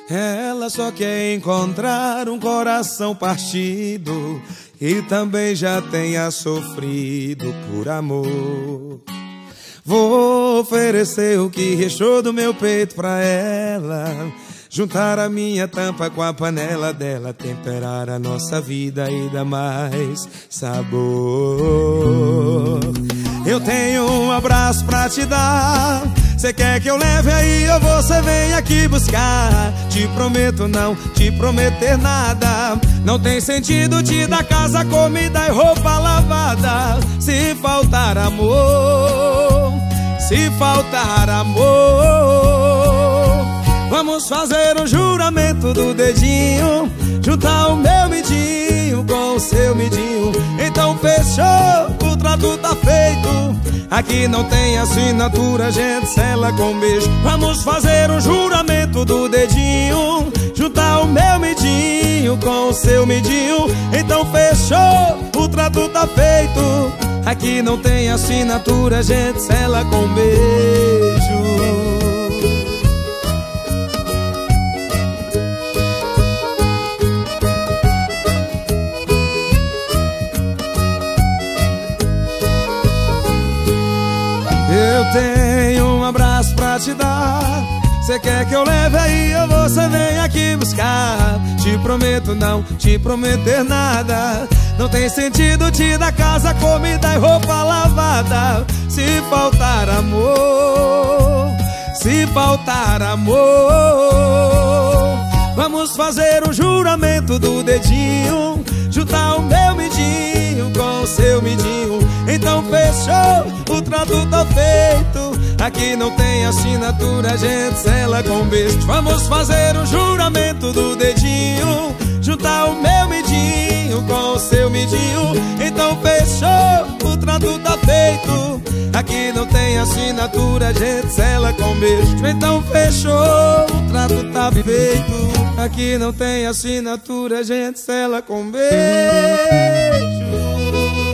Ela só quer encontrar um coração partido e também já tenha sofrido por amor. Vou oferecer o que restou do meu peito pra ela, juntar a minha tampa com a panela dela, temperar a nossa vida e dar mais sabor. Eu tenho um abraço pra te dar, cê quer que eu leve aí ou você vem aqui buscar? Te prometo não te prometer nada, não tem sentido te dar casa, comida e roupa lavada. Se faltar amor, se faltar amor, vamos fazer um juramento do dedinho, juntar o meu midinho com o seu midinho. Então fechou, o trato tá feito, aqui não tem assinatura, a gente sela com beijo. Vamos fazer um juramento do dedinho, juntar o meu midinho com o seu midinho. Então fechou, o trato tá feito, aqui não tem assinatura, a gente sela com beijo. Eu tenho um abraço pra te dar, cê quer que eu leve aí ou você vem aqui buscar? Te prometo não te prometer nada, não tem sentido te dar casa, comida e roupa lavada. Se faltar amor, se faltar amor, vamos fazer um juramento do dedinho, juntar o meu midinho com o seu midinho. Então fechou, o trato tá feito, aqui não tem assinatura, a gente sela com beijo. Vamos fazer um juramento do dedinho, juntar o meu midinho com o seu midinho. Então fechou, o trato tá feito, aqui não tem assinatura, a gente sela com beijo. Então fechou, o trato tá feito, aqui não tem assinatura, a gente sela com beijo.